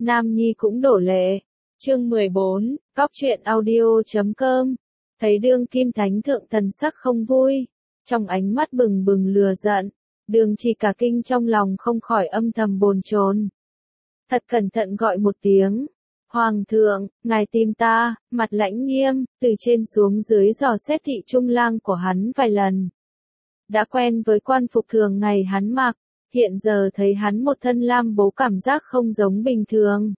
Nam Nhi cũng đổ lệ. Chương 14, Cóc truyện audio.com. Thấy Đương Kim Thánh Thượng thần sắc không vui, trong ánh mắt bừng bừng lửa giận, Đường Trì cả kinh trong lòng không khỏi âm thầm bồn chồn. Thật cẩn thận gọi một tiếng, Hoàng thượng, ngài tìm ta, mặt lãnh nghiêm, từ trên xuống dưới dò xét thị trung lang của hắn vài lần. Đã quen với quan phục thường ngày hắn mặc, hiện giờ thấy hắn một thân lam bố cảm giác không giống bình thường.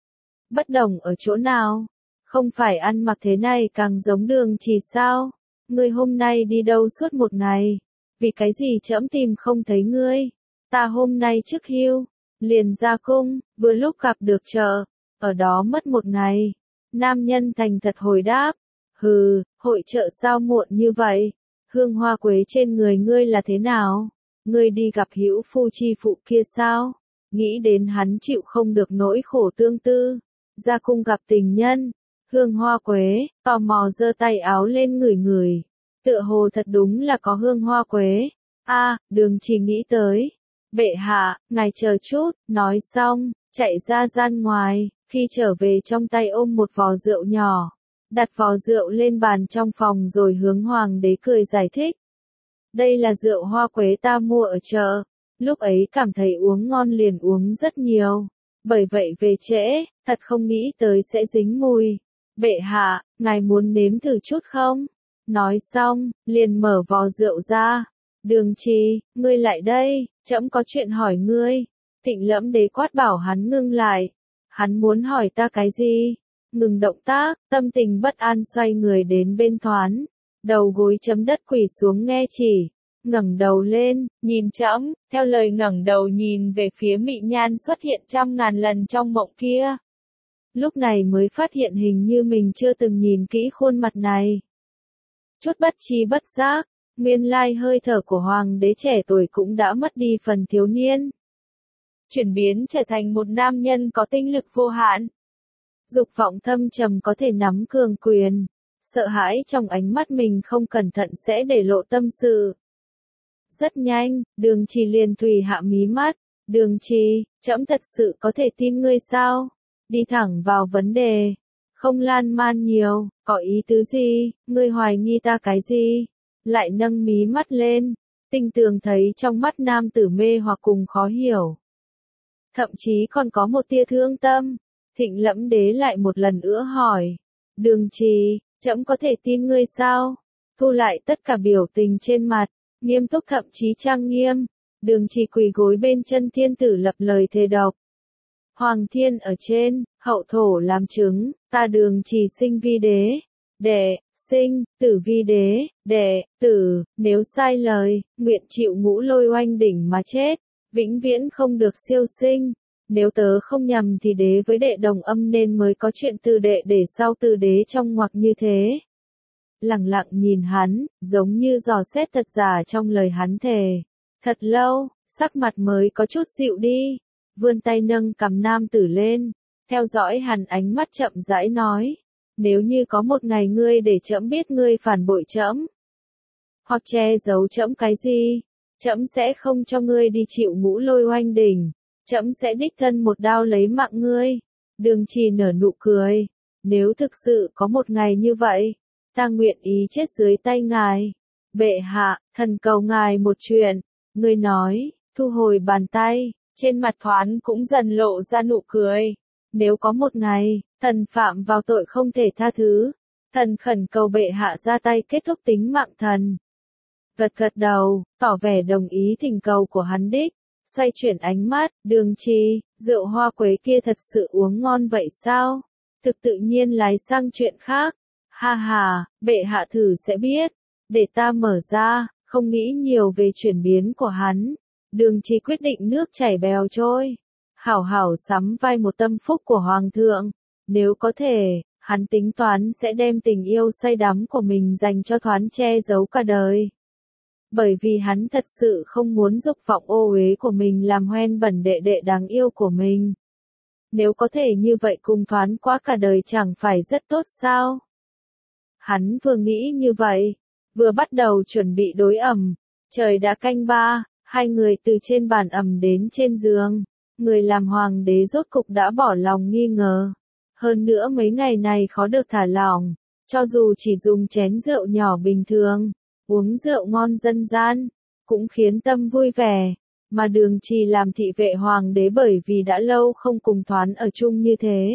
Bất đồng ở chỗ nào? Không phải ăn mặc thế này càng giống Đường Trì sao? Ngươi hôm nay đi đâu suốt một ngày? Vì cái gì trẫm tìm không thấy ngươi? Ta hôm nay trước hưu, liền ra cung, vừa lúc gặp được chợ, ở đó mất một ngày. Nam nhân thành thật hồi đáp, hừ, hội chợ sao muộn như vậy? Hương hoa quế trên người ngươi là thế nào? Ngươi đi gặp hữu phu chi phụ kia sao? Nghĩ đến hắn chịu không được nỗi khổ tương tư. Ra cung gặp tình nhân. Hương hoa quế, tò mò giơ tay áo lên ngửi ngửi. Tựa hồ thật đúng là có hương hoa quế. Đường Trì nghĩ tới. Bệ hạ, ngài chờ chút, nói xong, chạy ra gian ngoài, khi trở về trong tay ôm một vò rượu nhỏ. Đặt vò rượu lên bàn trong phòng rồi hướng hoàng đế cười giải thích. Đây là rượu hoa quế ta mua ở chợ, lúc ấy cảm thấy uống ngon liền uống rất nhiều. Bởi vậy về trễ, thật không nghĩ tới sẽ dính mùi. Bệ hạ, ngài muốn nếm thử chút không? Nói xong, liền mở vò rượu ra. Đường Trì, ngươi lại đây, trẫm có chuyện hỏi ngươi. Thịnh Lẫm Đế quát bảo hắn ngưng lại. Hắn muốn hỏi ta cái gì? Ngừng động tác, tâm tình bất an xoay người đến bên Thoán. Đầu gối chấm đất quỳ xuống nghe chỉ. Ngẩng đầu lên, nhìn trẫm, theo lời ngẩng đầu nhìn về phía Mị Nhan xuất hiện trăm ngàn lần trong mộng kia. Lúc này mới phát hiện hình như mình chưa từng nhìn kỹ khuôn mặt này. Chút bất tri bất giác, nguyên lai hơi thở của hoàng đế trẻ tuổi cũng đã mất đi phần thiếu niên. Chuyển biến trở thành một nam nhân có tinh lực vô hạn. Dục vọng thâm trầm có thể nắm cường quyền. Sợ hãi trong ánh mắt mình không cẩn thận sẽ để lộ tâm sự. Rất nhanh, Đường Trì liền thùy hạ mí mắt. Đường Trì, trẫm thật sự có thể tin ngươi sao? Đi thẳng vào vấn đề. Không lan man nhiều, có ý tứ gì, ngươi hoài nghi ta cái gì? Lại nâng mí mắt lên, tinh tường thấy trong mắt nam tử mê hoặc cùng khó hiểu. Thậm chí còn có một tia thương tâm. Thịnh Lẫm Đế lại một lần nữa hỏi. Đường Trì, trẫm có thể tin ngươi sao? Thu lại tất cả biểu tình trên mặt, nghiêm túc thậm chí trang nghiêm. Đường Trì quỳ gối bên chân thiên tử lập lời thề độc. Hoàng thiên ở trên, hậu thổ làm chứng, ta Đường Trì sinh vi đế, đệ, sinh, tử vi đế, đệ, tử, nếu sai lời, nguyện chịu ngũ lôi oanh đỉnh mà chết, vĩnh viễn không được siêu sinh. Nếu tớ không nhầm thì đế với đệ đồng âm nên mới có chuyện từ đệ để sau từ đế trong ngoặc như thế. Lặng lặng nhìn hắn, giống như dò xét thật giả trong lời hắn thề. Thật lâu, sắc mặt mới có chút dịu đi. Vươn tay nâng cằm nam tử lên, theo dõi hắn ánh mắt chậm rãi nói. Nếu như có một ngày ngươi để trẫm biết ngươi phản bội trẫm, hoặc che giấu trẫm cái gì, trẫm sẽ không cho ngươi đi chịu ngũ lôi oanh đỉnh, trẫm sẽ đích thân một đao lấy mạng ngươi. Đường Trì nở nụ cười. Nếu thực sự có một ngày như vậy, ta nguyện ý chết dưới tay ngài. Bệ hạ, thần cầu ngài một chuyện. Ngươi nói, thu hồi bàn tay, trên mặt Thoán cũng dần lộ ra nụ cười. Nếu có một ngày, thần phạm vào tội không thể tha thứ, thần khẩn cầu bệ hạ ra tay kết thúc tính mạng thần. Gật gật đầu, tỏ vẻ đồng ý thỉnh cầu của hắn đích. Xoay chuyển ánh mắt, Đường Trì, rượu hoa quế kia thật sự uống ngon vậy sao? Thực tự nhiên lái sang chuyện khác. Ha ha, bệ hạ thử sẽ biết. Để ta mở ra, không nghĩ nhiều về chuyển biến của hắn. Đường Trì quyết định nước chảy bèo trôi. Hảo hảo sắm vai một tâm phúc của hoàng thượng. Nếu có thể, hắn tính toán sẽ đem tình yêu say đắm của mình dành cho Thoán che giấu cả đời. Bởi vì hắn thật sự không muốn dục vọng ô uế của mình làm hoen bẩn đệ đệ đáng yêu của mình. Nếu có thể như vậy cùng Thoán qua cả đời chẳng phải rất tốt sao? Hắn vừa nghĩ như vậy, vừa bắt đầu chuẩn bị đối ẩm. Trời đã canh 3, hai người từ trên bàn ẩm đến trên giường. Người làm hoàng đế rốt cục đã bỏ lòng nghi ngờ. Hơn nữa mấy ngày này khó được thả lỏng, cho dù chỉ dùng chén rượu nhỏ bình thường, uống rượu ngon dân gian, cũng khiến tâm vui vẻ. Mà Đường Trì làm thị vệ hoàng đế bởi vì đã lâu không cùng Thoán ở chung như thế.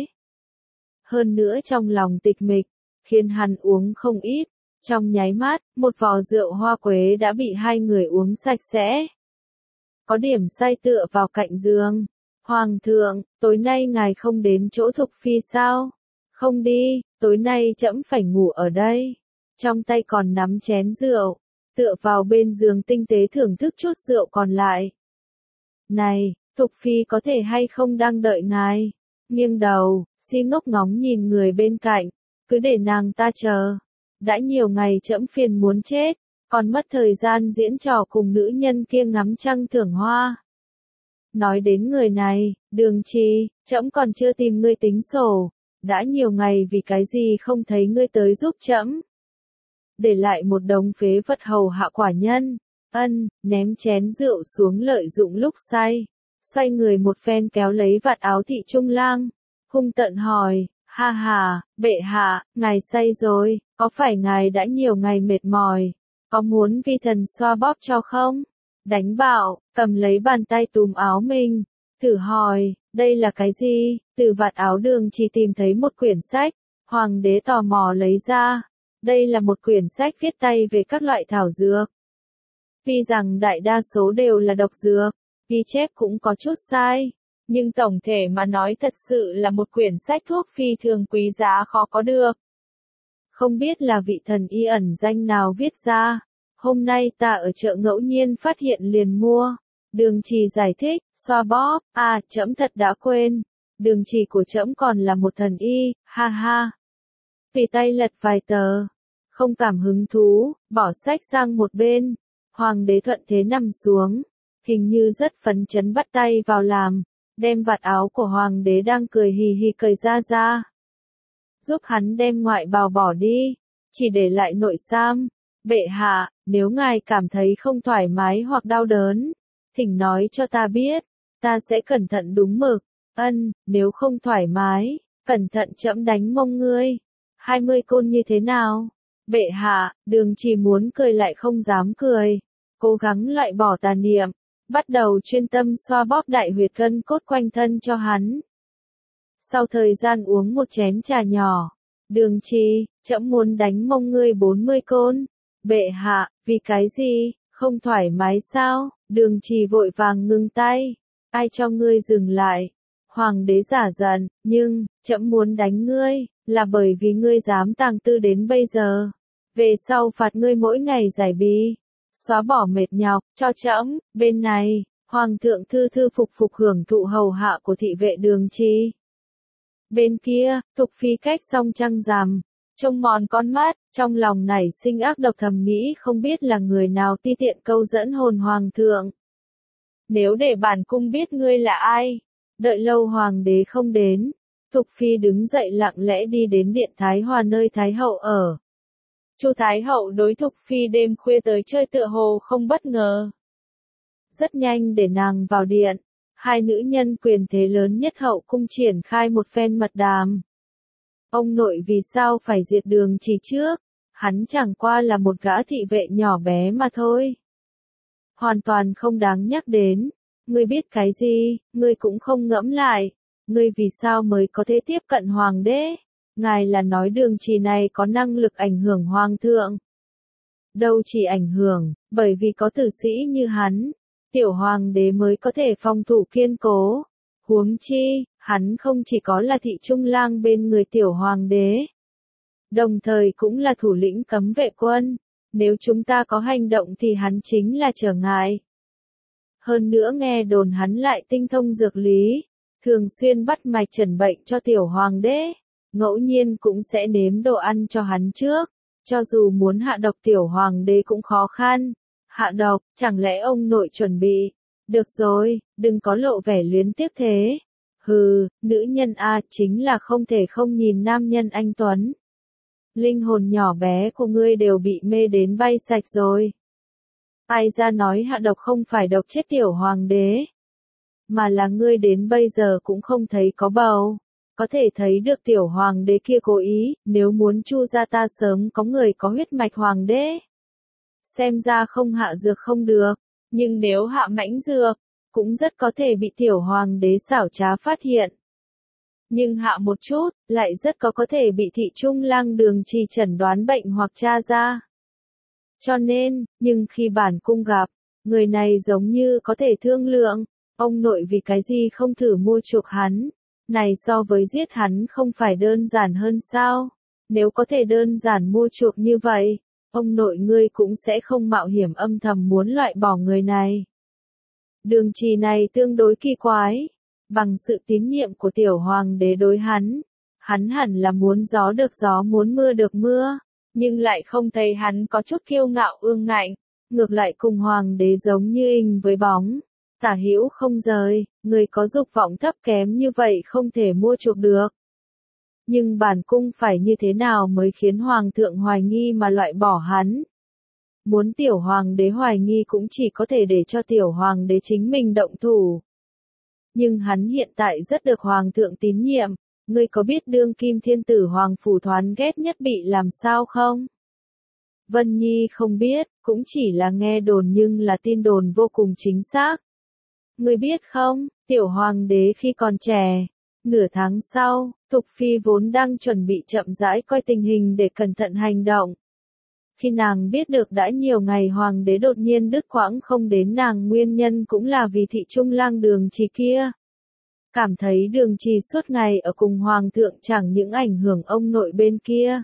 Hơn nữa trong lòng tịch mịch, khiến hắn uống không ít. Trong nháy mắt, một vò rượu hoa quế đã bị hai người uống sạch sẽ. Có điểm say tựa vào cạnh giường. Hoàng thượng, tối nay ngài không đến chỗ Thục Phi sao? Không đi, tối nay trẫm phải ngủ ở đây. Trong tay còn nắm chén rượu, tựa vào bên giường tinh tế thưởng thức chút rượu còn lại. Này, Thục Phi có thể hay không đang đợi ngài? Nghiêng đầu, si ngốc ngóng nhìn người bên cạnh, cứ để nàng ta chờ. Đã nhiều ngày trẫm phiền muốn chết, còn mất thời gian diễn trò cùng nữ nhân kia ngắm trăng thưởng hoa. Nói đến người này, Đường Trì, trẫm còn chưa tìm ngươi tính sổ, đã nhiều ngày vì cái gì không thấy ngươi tới giúp trẫm. Để lại một đống phế vật hầu hạ quả nhân, ném chén rượu xuống lợi dụng lúc say, xoay người một phen kéo lấy vạt áo thị trung lang, hung tợn hỏi, ha ha, bệ hạ, ngài say rồi, có phải ngài đã nhiều ngày mệt mỏi, có muốn vi thần xoa bóp cho không? Đánh bạo, cầm lấy bàn tay túm áo mình, thử hỏi, đây là cái gì? Từ vạt áo Đường Trì tìm thấy một quyển sách, hoàng đế tò mò lấy ra. Đây là một quyển sách viết tay về các loại thảo dược. Tuy rằng đại đa số đều là độc dược, ghi chép cũng có chút sai, nhưng tổng thể mà nói thật sự là một quyển sách thuốc phi thường quý giá khó có được. Không biết là vị thần y ẩn danh nào viết ra, hôm nay ta ở chợ ngẫu nhiên phát hiện liền mua. Đường Trì giải thích, xoa bóp, trẫm thật đã quên, Đường Trì của trẫm còn là một thần y, ha ha. Tùy tay lật vài tờ, không cảm hứng thú, bỏ sách sang một bên, hoàng đế thuận thế nằm xuống, hình như rất phấn chấn bắt tay vào làm, đem vạt áo của hoàng đế đang cười hì hì cởi ra. Giúp hắn đem ngoại bào bỏ đi, chỉ để lại nội sam. Bệ hạ, nếu ngài cảm thấy không thoải mái hoặc đau đớn, thỉnh nói cho ta biết, ta sẽ cẩn thận đúng mực. Nếu không thoải mái, cẩn thận trẫm đánh mông ngươi. 20 côn như thế nào? Bệ hạ, Đường Trì muốn cười lại không dám cười, cố gắng loại bỏ tà niệm, bắt đầu chuyên tâm xoa bóp đại huyệt gân cốt quanh thân cho hắn. Sau thời gian uống một chén trà nhỏ, Đường Trì, trẫm muốn đánh mông ngươi 40 côn. Bệ hạ, vì cái gì, không thoải mái sao? Đường Trì vội vàng ngừng tay. Ai cho ngươi dừng lại? Hoàng đế giả giận, nhưng, trẫm muốn đánh ngươi, là bởi vì ngươi dám tàng tư đến bây giờ. Về sau phạt ngươi mỗi ngày giải bí, xóa bỏ mệt nhọc, cho trẫm. Bên này, Hoàng thượng thư thư phục phục hưởng thụ hầu hạ của thị vệ Đường Trì. Bên kia, Thục Phi cách xong trăng rằm, trông mòn con mắt, trong lòng nảy sinh ác độc thầm nghĩ không biết là người nào ti tiện câu dẫn hồn hoàng thượng. Nếu để bản cung biết ngươi là ai, đợi lâu hoàng đế không đến, Thục Phi đứng dậy lặng lẽ đi đến điện Thái Hòa nơi Thái Hậu ở. Chu Thái Hậu đối Thục Phi đêm khuya tới chơi tựa hồ không bất ngờ. Rất nhanh để nàng vào điện, hai nữ nhân quyền thế lớn nhất hậu cung triển khai một phen mật đàm. Ông nội vì sao phải diệt Đường Trì trước? Hắn chẳng qua là một gã thị vệ nhỏ bé mà thôi. Hoàn toàn không đáng nhắc đến. Ngươi biết cái gì, ngươi cũng không ngẫm lại. Ngươi vì sao mới có thể tiếp cận hoàng đế? Ngài là nói Đường Trì này có năng lực ảnh hưởng hoàng thượng. Đâu chỉ ảnh hưởng, bởi vì có tử sĩ như hắn, tiểu hoàng đế mới có thể phòng thủ kiên cố. Huống chi, hắn không chỉ có là thị trung lang bên người tiểu hoàng đế, đồng thời cũng là thủ lĩnh cấm vệ quân. Nếu chúng ta có hành động thì hắn chính là trở ngại. Hơn nữa nghe đồn hắn lại tinh thông dược lý, thường xuyên bắt mạch chẩn bệnh cho tiểu hoàng đế, ngẫu nhiên cũng sẽ nếm đồ ăn cho hắn trước. Cho dù muốn hạ độc tiểu hoàng đế cũng khó khăn. Hạ độc, chẳng lẽ ông nội chuẩn bị? Được rồi, đừng có lộ vẻ luyến tiếc thế. Hừ, nữ nhân chính là không thể không nhìn nam nhân anh tuấn. Linh hồn nhỏ bé của ngươi đều bị mê đến bay sạch rồi. Ai ra nói hạ độc không phải độc chết tiểu hoàng đế. mà là ngươi đến bây giờ cũng không thấy có bầu. Có thể thấy được tiểu hoàng đế kia cố ý, nếu muốn Chu gia ta sớm có người có huyết mạch hoàng đế. Xem ra không hạ dược không được, nhưng nếu hạ mãnh dược, cũng rất có thể bị tiểu hoàng đế xảo trá phát hiện. Nhưng hạ một chút, lại rất có thể bị thị trung lang Đường Trì chẩn đoán bệnh hoặc tra ra. Cho nên, nhưng khi bản cung gặp, người này giống như có thể thương lượng, ông nội vì cái gì không thử mua chuộc hắn. Này so với giết hắn không phải đơn giản hơn sao? Nếu có thể đơn giản mua chuộc như vậy, ông nội ngươi cũng sẽ không mạo hiểm âm thầm muốn loại bỏ người này. Đường Trì này tương đối kỳ quái. Bằng sự tín nhiệm của tiểu hoàng đế đối hắn hẳn là muốn gió được gió muốn mưa được mưa, nhưng lại không thấy hắn có chút kiêu ngạo ương ngạnh, ngược lại cùng hoàng đế giống như hình với bóng, tả hữu không rời, người có dục vọng thấp kém như vậy không thể mua chuộc được. Nhưng bản cung phải như thế nào mới khiến hoàng thượng hoài nghi mà loại bỏ hắn? Muốn tiểu hoàng đế hoài nghi cũng chỉ có thể để cho tiểu hoàng đế chính mình động thủ. Nhưng hắn hiện tại rất được hoàng thượng tín nhiệm, ngươi có biết đương kim thiên tử hoàng phủ Thoán ghét nhất bị làm sao không? Vân Nhi không biết, cũng chỉ là nghe đồn nhưng là tin đồn vô cùng chính xác. Ngươi biết không, tiểu hoàng đế khi còn trẻ, nửa tháng sau, Thục Phi vốn đang chuẩn bị chậm rãi coi tình hình để cẩn thận hành động. Khi nàng biết được đã nhiều ngày hoàng đế đột nhiên đứt quãng không đến nàng nguyên nhân cũng là vì thị trung lang Đường Trì kia. Cảm thấy Đường Trì suốt ngày ở cùng hoàng thượng chẳng những ảnh hưởng ông nội bên kia.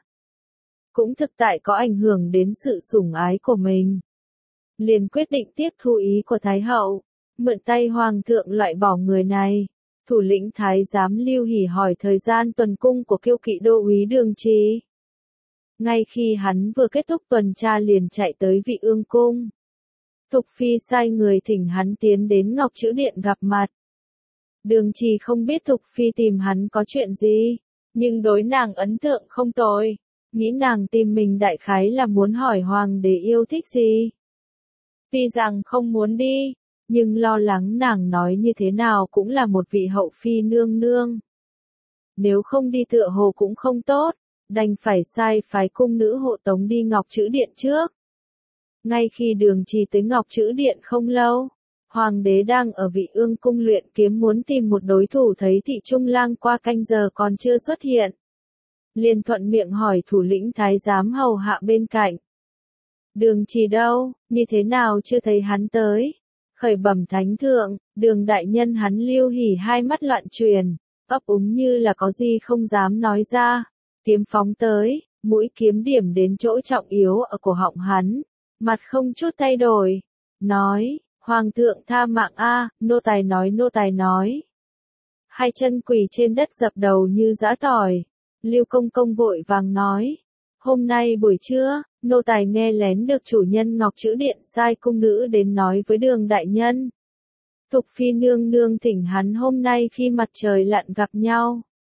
Cũng thực tại có ảnh hưởng đến sự sủng ái của mình. Liền quyết định tiếp thu ý của Thái hậu, mượn tay hoàng thượng loại bỏ người này. Thủ lĩnh Thái giám Lưu Hỉ hỏi thời gian tuần cung của kiêu kỵ đô úy Đường Trì. Ngay khi hắn vừa kết thúc tuần tra liền chạy tới Vị Ương cung. Thục Phi sai người thỉnh hắn tiến đến Ngọc Chữ Điện gặp mặt. Đường Trì không biết Thục Phi tìm hắn có chuyện gì, nhưng đối nàng ấn tượng không tồi, nghĩ nàng tìm mình đại khái là muốn hỏi hoàng đế yêu thích gì. Tuy rằng không muốn đi, nhưng lo lắng nàng nói như thế nào cũng là một vị hậu phi nương nương. Nếu không đi tựa hồ cũng không tốt, đành phải sai phái cung nữ hộ tống đi Ngọc Chữ Điện trước. Ngay khi Đường Trì tới Ngọc Chữ Điện không lâu, hoàng đế đang ở Vị Ương cung luyện kiếm muốn tìm một đối thủ thấy thị trung lang qua canh giờ còn chưa xuất hiện. Liền thuận miệng hỏi thủ lĩnh thái giám hầu hạ bên cạnh. Đường Trì đâu, như thế nào chưa thấy hắn tới? Khởi bẩm thánh thượng, Đường đại nhân hắn Lưu Hỉ hai mắt loạn truyền, ấp úng như là có gì không dám nói ra. Kiếm phóng tới, mũi kiếm điểm đến chỗ trọng yếu ở cổ họng hắn, mặt không chút thay đổi, nói, hoàng thượng tha mạng a, nô tài nói. Hai chân quỳ trên đất dập đầu như giã tỏi, Lưu công công vội vàng nói, hôm nay buổi trưa, nô tài nghe lén được chủ nhân Ngọc Chữ Điện sai cung nữ đến nói với Đường đại nhân. Thục Phi nương nương thỉnh hắn hôm nay khi mặt trời lặn gặp nhau.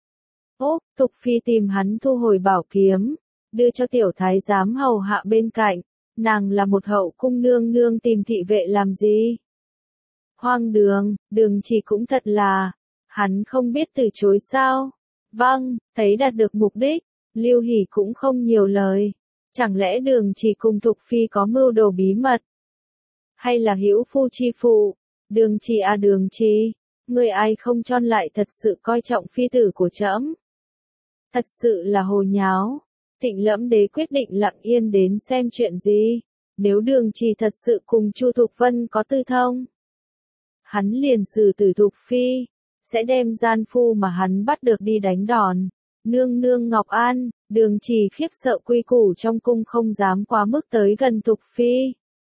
Thục Phi tìm hắn thu hồi bảo kiếm, đưa cho tiểu thái giám hầu hạ bên cạnh, nàng là một hậu cung nương nương tìm thị vệ làm gì? Hoang đường, Đường Trì cũng thật là, hắn không biết từ chối sao? Vâng, thấy đạt được mục đích, Lưu Hỉ cũng không nhiều lời, chẳng lẽ Đường Trì cùng Thục Phi có mưu đồ bí mật? Hay là hữu phu chi phụ? Đường Trì à Đường Trì, người ai không chon lại thật sự coi trọng phi tử của trẫm? Thật sự là hồ nháo. Thịnh Lẫm đế quyết định lặng yên đến xem chuyện gì. Nếu Đường Trì thật sự cùng Chu Thục Vân có tư thông, hắn liền xử tử Thục Phi, sẽ đem gian phu mà hắn bắt được đi đánh đòn. Nương nương Ngọc An, Đường Trì khiếp sợ quy củ trong cung không dám quá mức tới gần Thục Phi.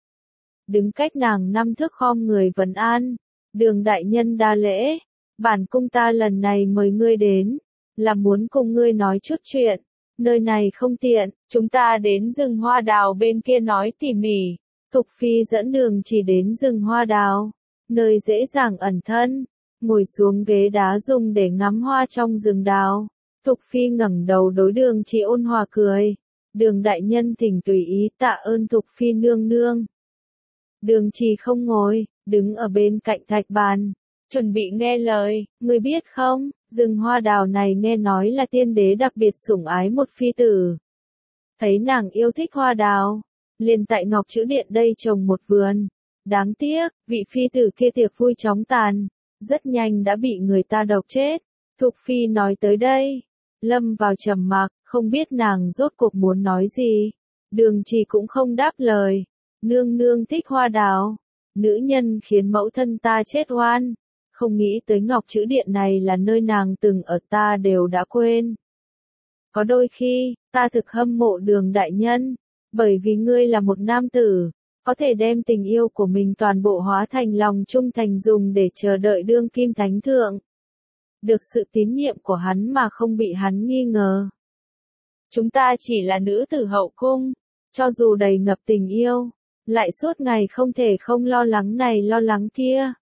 Đứng cách nàng 5 thước khom người vấn an. Đường đại nhân đa lễ, bản cung ta lần này mời ngươi đến, là muốn cùng ngươi nói chút chuyện. Nơi này không tiện, chúng ta đến rừng hoa đào bên kia nói tỉ mỉ. Thục Phi dẫn Đường Trì đến rừng hoa đào, nơi dễ dàng ẩn thân, ngồi xuống ghế đá dùng để ngắm hoa trong rừng đào. Thục Phi ngẩng đầu đối Đường Trì ôn hòa cười. Đường đại nhân thỉnh tùy ý, tạ ơn Thục Phi nương nương. Đường Trì không ngồi, đứng ở bên cạnh thạch bàn, chuẩn bị nghe lời, ngươi biết không, rừng hoa đào này nghe nói là tiên đế đặc biệt sủng ái một phi tử. Thấy nàng yêu thích hoa đào, liền tại Ngọc Chữ Điện đây trồng một vườn. Đáng tiếc, vị phi tử kia tiệc vui chóng tàn, rất nhanh đã bị người ta độc chết. Thục Phi nói tới đây, lâm vào trầm mặc, không biết nàng rốt cuộc muốn nói gì. Đường Trì cũng không đáp lời. Nương nương thích hoa đào, nữ nhân khiến mẫu thân ta chết oan. Không nghĩ tới Ngọc Chữ Điện này là nơi nàng từng ở, ta đều đã quên. Có đôi khi, ta thực hâm mộ Đường đại nhân, bởi vì ngươi là một nam tử, có thể đem tình yêu của mình toàn bộ hóa thành lòng trung thành dùng để chờ đợi đương kim thánh thượng. Được sự tín nhiệm của hắn mà không bị hắn nghi ngờ. Chúng ta chỉ là nữ tử hậu cung, cho dù đầy ngập tình yêu, lại suốt ngày không thể không lo lắng này lo lắng kia.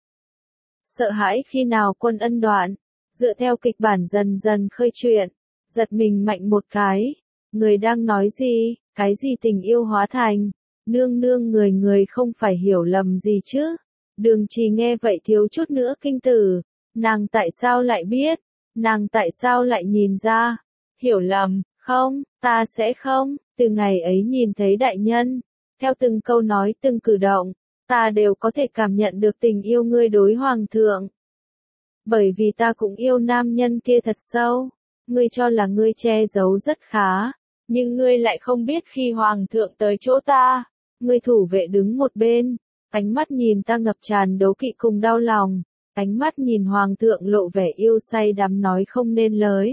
Sợ hãi khi nào quân ân đoạn, dựa theo kịch bản dần dần khơi chuyện, giật mình mạnh một cái. Người đang nói gì, cái gì tình yêu hóa thành, nương nương người không phải hiểu lầm gì chứ. Đường Trì nghe vậy thiếu chút nữa kinh tử, nàng tại sao lại biết, nàng tại sao lại nhìn ra, hiểu lầm, không, ta sẽ không, từ ngày ấy nhìn thấy đại nhân, theo từng câu nói từng cử động, ta đều có thể cảm nhận được tình yêu ngươi đối hoàng thượng. Bởi vì ta cũng yêu nam nhân kia thật sâu, ngươi cho là ngươi che giấu rất khá, nhưng ngươi lại không biết khi hoàng thượng tới chỗ ta, ngươi thủ vệ đứng một bên, ánh mắt nhìn ta ngập tràn đố kỵ cùng đau lòng, ánh mắt nhìn hoàng thượng lộ vẻ yêu say đắm nói không nên lời.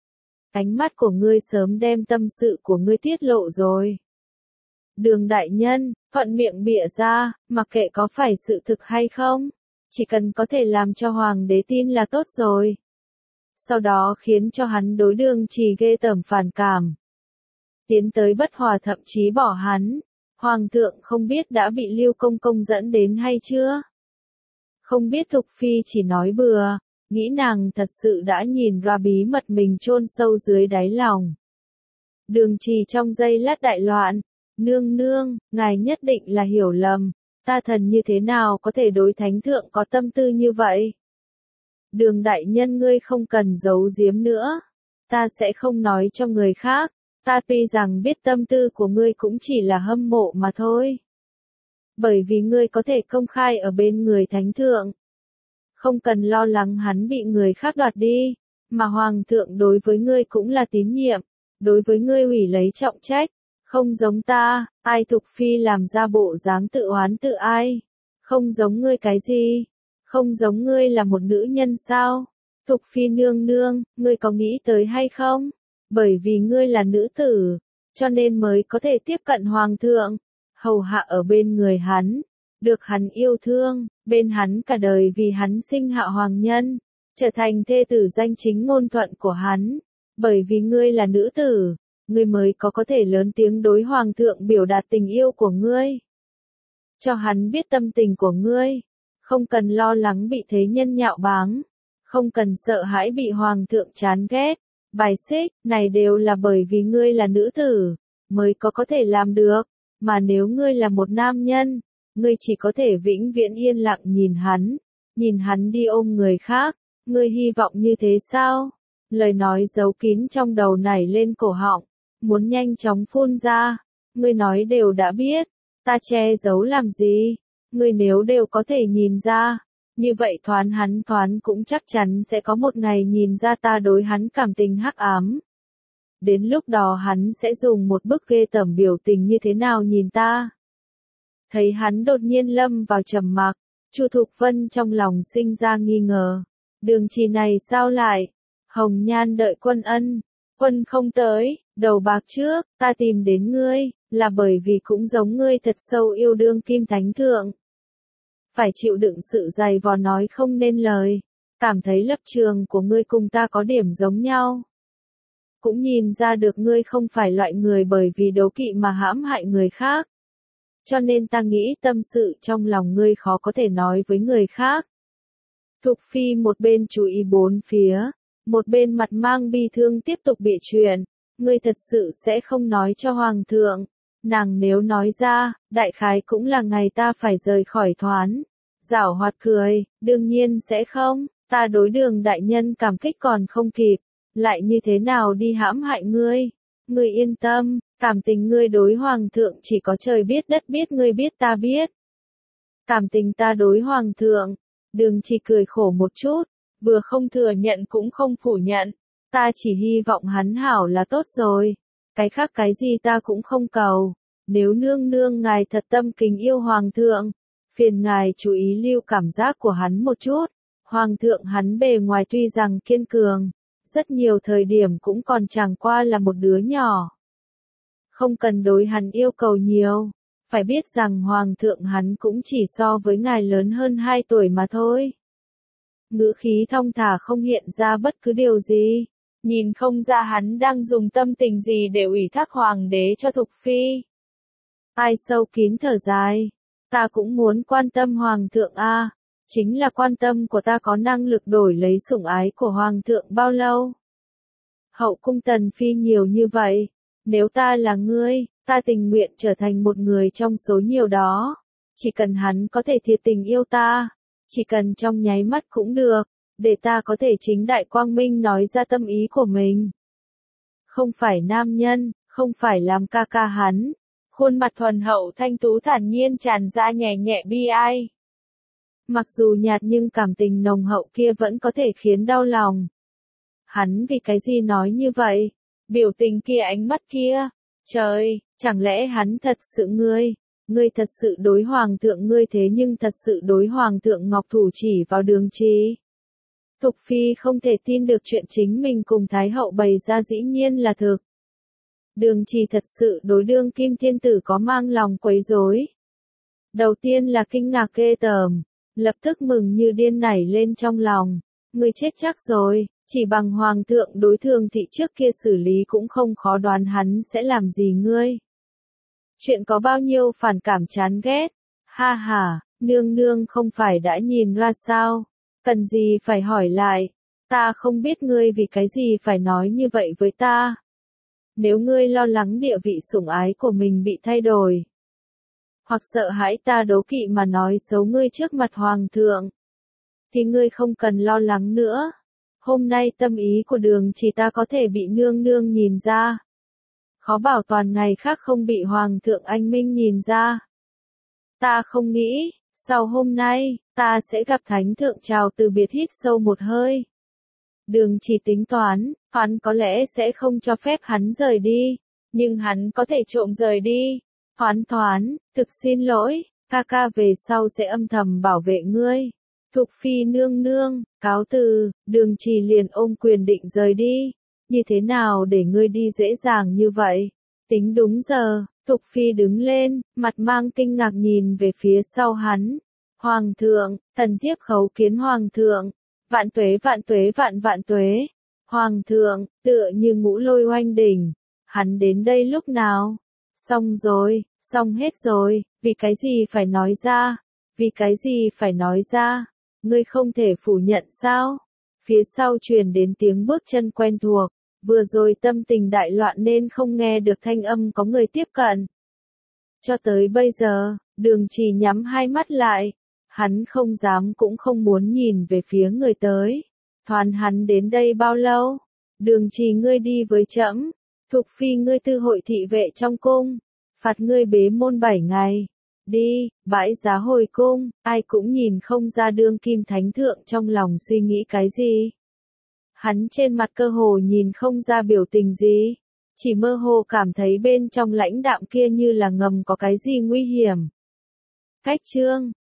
Ánh mắt của ngươi sớm đem tâm sự của ngươi tiết lộ rồi. Đường đại nhân, thuận miệng bịa ra, mặc kệ có phải sự thực hay không, chỉ cần có thể làm cho hoàng đế tin là tốt rồi. Sau đó khiến cho hắn đối Đường Trì ghê tởm phản cảm. Tiến tới bất hòa thậm chí bỏ hắn. Hoàng thượng không biết đã bị Lưu Công Công dẫn đến hay chưa? Không biết Thục Phi chỉ nói bừa, nghĩ nàng thật sự đã nhìn ra bí mật mình chôn sâu dưới đáy lòng. Đường Trì trong giây lát đại loạn, nương nương, ngài nhất định là hiểu lầm, ta thần như thế nào có thể đối thánh thượng có tâm tư như vậy? Đường đại nhân ngươi không cần giấu giếm nữa, ta sẽ không nói cho người khác, ta tuy rằng biết tâm tư của ngươi cũng chỉ là hâm mộ mà thôi. Bởi vì ngươi có thể công khai ở bên người thánh thượng. Không cần lo lắng hắn bị người khác đoạt đi, mà hoàng thượng đối với ngươi cũng là tín nhiệm, đối với ngươi ủy lấy trọng trách, không giống ta, ai Thục Phi làm ra bộ dáng tự oán tự ai, không giống ngươi cái gì, không giống ngươi là một nữ nhân sao, Thục Phi nương nương, ngươi có nghĩ tới hay không, bởi vì ngươi là nữ tử, cho nên mới có thể tiếp cận hoàng thượng, hầu hạ ở bên người hắn, được hắn yêu thương, bên hắn cả đời vì hắn sinh hạ hoàng nhân, trở thành thê tử danh chính ngôn thuận của hắn, bởi vì ngươi là nữ tử, ngươi mới có thể lớn tiếng đối hoàng thượng biểu đạt tình yêu của ngươi. Cho hắn biết tâm tình của ngươi, không cần lo lắng bị thế nhân nhạo báng, không cần sợ hãi bị hoàng thượng chán ghét, bài xích, này đều là bởi vì ngươi là nữ tử, mới có thể làm được, mà nếu ngươi là một nam nhân, ngươi chỉ có thể vĩnh viễn yên lặng nhìn hắn đi ôm người khác, ngươi hy vọng như thế sao? Lời nói giấu kín trong đầu nảy lên cổ họng, muốn nhanh chóng phun ra, ngươi nói đều đã biết, ta che giấu làm gì, ngươi nếu đều có thể nhìn ra, như vậy hắn cũng chắc chắn sẽ có một ngày nhìn ra ta đối hắn cảm tình hắc ám. Đến lúc đó hắn sẽ dùng một bức ghê tởm biểu tình như thế nào nhìn ta. Thấy hắn đột nhiên lâm vào trầm mặc, Chu Thục Vân trong lòng sinh ra nghi ngờ. Đường Trì này sao lại? Hồng Nhan đợi quân ân, quân không tới, đầu bạc trước, ta tìm đến ngươi, là bởi vì cũng giống ngươi thật sâu yêu đương kim thánh thượng. Phải chịu đựng sự dày vò nói không nên lời, cảm thấy lập trường của ngươi cùng ta có điểm giống nhau. Cũng nhìn ra được ngươi không phải loại người bởi vì đố kỵ mà hãm hại người khác. Cho nên ta nghĩ tâm sự trong lòng ngươi khó có thể nói với người khác. Thục Phi một bên chú ý bốn phía, một bên mặt mang bi thương tiếp tục bịa chuyện, ngươi thật sự sẽ không nói cho hoàng thượng, nàng nếu nói ra, đại khái cũng là ngày ta phải rời khỏi Giảo hoạt cười, đương nhiên sẽ không, ta đối Đường đại nhân cảm kích còn không kịp, lại như thế nào đi hãm hại ngươi. Ngươi yên tâm, cảm tình ngươi đối hoàng thượng chỉ có trời biết đất biết, ngươi biết ta biết. Cảm tình ta đối hoàng thượng, Đường Chỉ cười khổ một chút, vừa không thừa nhận cũng không phủ nhận, ta chỉ hy vọng hắn hảo là tốt rồi, cái khác cái gì ta cũng không cầu, nếu nương nương ngài thật tâm kính yêu hoàng thượng, phiền ngài chú ý lưu cảm giác của hắn một chút, hoàng thượng hắn bề ngoài tuy rằng kiên cường, rất nhiều thời điểm cũng còn chẳng qua là một đứa nhỏ. Không cần đối hắn yêu cầu nhiều, phải biết rằng hoàng thượng hắn cũng chỉ so với ngài lớn hơn 2 tuổi mà thôi. Ngữ khí thong thả không hiện ra bất cứ điều gì, nhìn không ra hắn đang dùng tâm tình gì để ủy thác hoàng đế cho Thục Phi. Ai sâu kín thở dài, ta cũng muốn quan tâm hoàng thượng a, chính là quan tâm của ta có năng lực đổi lấy sủng ái của hoàng thượng bao lâu. Hậu cung tần phi nhiều như vậy, nếu ta là ngươi, ta tình nguyện trở thành một người trong số nhiều đó, chỉ cần hắn có thể thiệt tình yêu ta, chỉ cần trong nháy mắt cũng được, để ta có thể chính đại quang minh nói ra tâm ý của mình. Không phải nam nhân, không phải làm ca ca hắn. Khuôn mặt thuần hậu thanh tú thản nhiên tràn ra nhẹ nhẹ bi ai. Mặc dù nhạt nhưng cảm tình nồng hậu kia vẫn có thể khiến đau lòng. Hắn vì cái gì nói như vậy? Biểu tình kia, ánh mắt kia. Trời, chẳng lẽ hắn thật sự ngươi thật sự đối hoàng thượng, ngươi thế nhưng thật sự đối hoàng thượng Ngọc Thủ chỉ vào Đường Trì. Thục Phi không thể tin được chuyện chính mình cùng Thái hậu bày ra dĩ nhiên là thực. Đường Trì thật sự đối đương kim thiên tử có mang lòng quấy rối. Đầu tiên là kinh ngạc ghê tởm, lập tức mừng như điên nảy lên trong lòng. Ngươi chết chắc rồi, chỉ bằng hoàng thượng đối Thường thị trước kia xử lý cũng không khó đoán hắn sẽ làm gì ngươi. Chuyện có bao nhiêu phản cảm chán ghét. Ha ha, nương nương không phải đã nhìn ra sao, cần gì phải hỏi lại, ta không biết ngươi vì cái gì phải nói như vậy với ta. Nếu ngươi lo lắng địa vị sủng ái của mình bị thay đổi, hoặc sợ hãi ta đố kỵ mà nói xấu ngươi trước mặt hoàng thượng, thì ngươi không cần lo lắng nữa. Hôm nay tâm ý của Đường Trì ta có thể bị nương nương nhìn ra. Khó bảo toàn ngày khác không bị hoàng thượng anh minh nhìn ra. Ta không nghĩ, sau hôm nay, ta sẽ gặp thánh thượng chào từ biệt, hít sâu một hơi. Đường Trì tính toán, hắn có lẽ sẽ không cho phép hắn rời đi, nhưng hắn có thể trộm rời đi. Thoán, thực xin lỗi, ca ca về sau sẽ âm thầm bảo vệ ngươi. Thục Phi nương nương, cáo từ, Đường Trì liền ôm quyền định rời đi. Như thế nào để ngươi đi dễ dàng như vậy? Tính đúng giờ, Thục Phi đứng lên, mặt mang kinh ngạc nhìn về phía sau hắn. Hoàng thượng, thần thiếp khấu kiến hoàng thượng. Vạn tuế vạn tuế vạn vạn tuế. Hoàng thượng, tựa như ngũ lôi oanh đỉnh. Hắn đến đây lúc nào? Xong rồi, xong hết rồi, vì cái gì phải nói ra? Vì cái gì phải nói ra? Ngươi không thể phủ nhận sao? Phía sau truyền đến tiếng bước chân quen thuộc, vừa rồi tâm tình đại loạn nên không nghe được thanh âm có người tiếp cận. Cho tới bây giờ, Đường Trì nhắm hai mắt lại, hắn không dám cũng không muốn nhìn về phía người tới. Thoán hắn đến đây bao lâu? Đường Trì ngươi đi với trẫm, Thục Phi ngươi tư hội thị vệ trong cung, phạt ngươi bế môn 7 ngày. Đi, bãi giá hồi cung, ai cũng nhìn không ra đương kim thánh thượng trong lòng suy nghĩ cái gì. Hắn trên mặt cơ hồ nhìn không ra biểu tình gì, chỉ mơ hồ cảm thấy bên trong lãnh đạm kia như là ngầm có cái gì nguy hiểm. Cách chương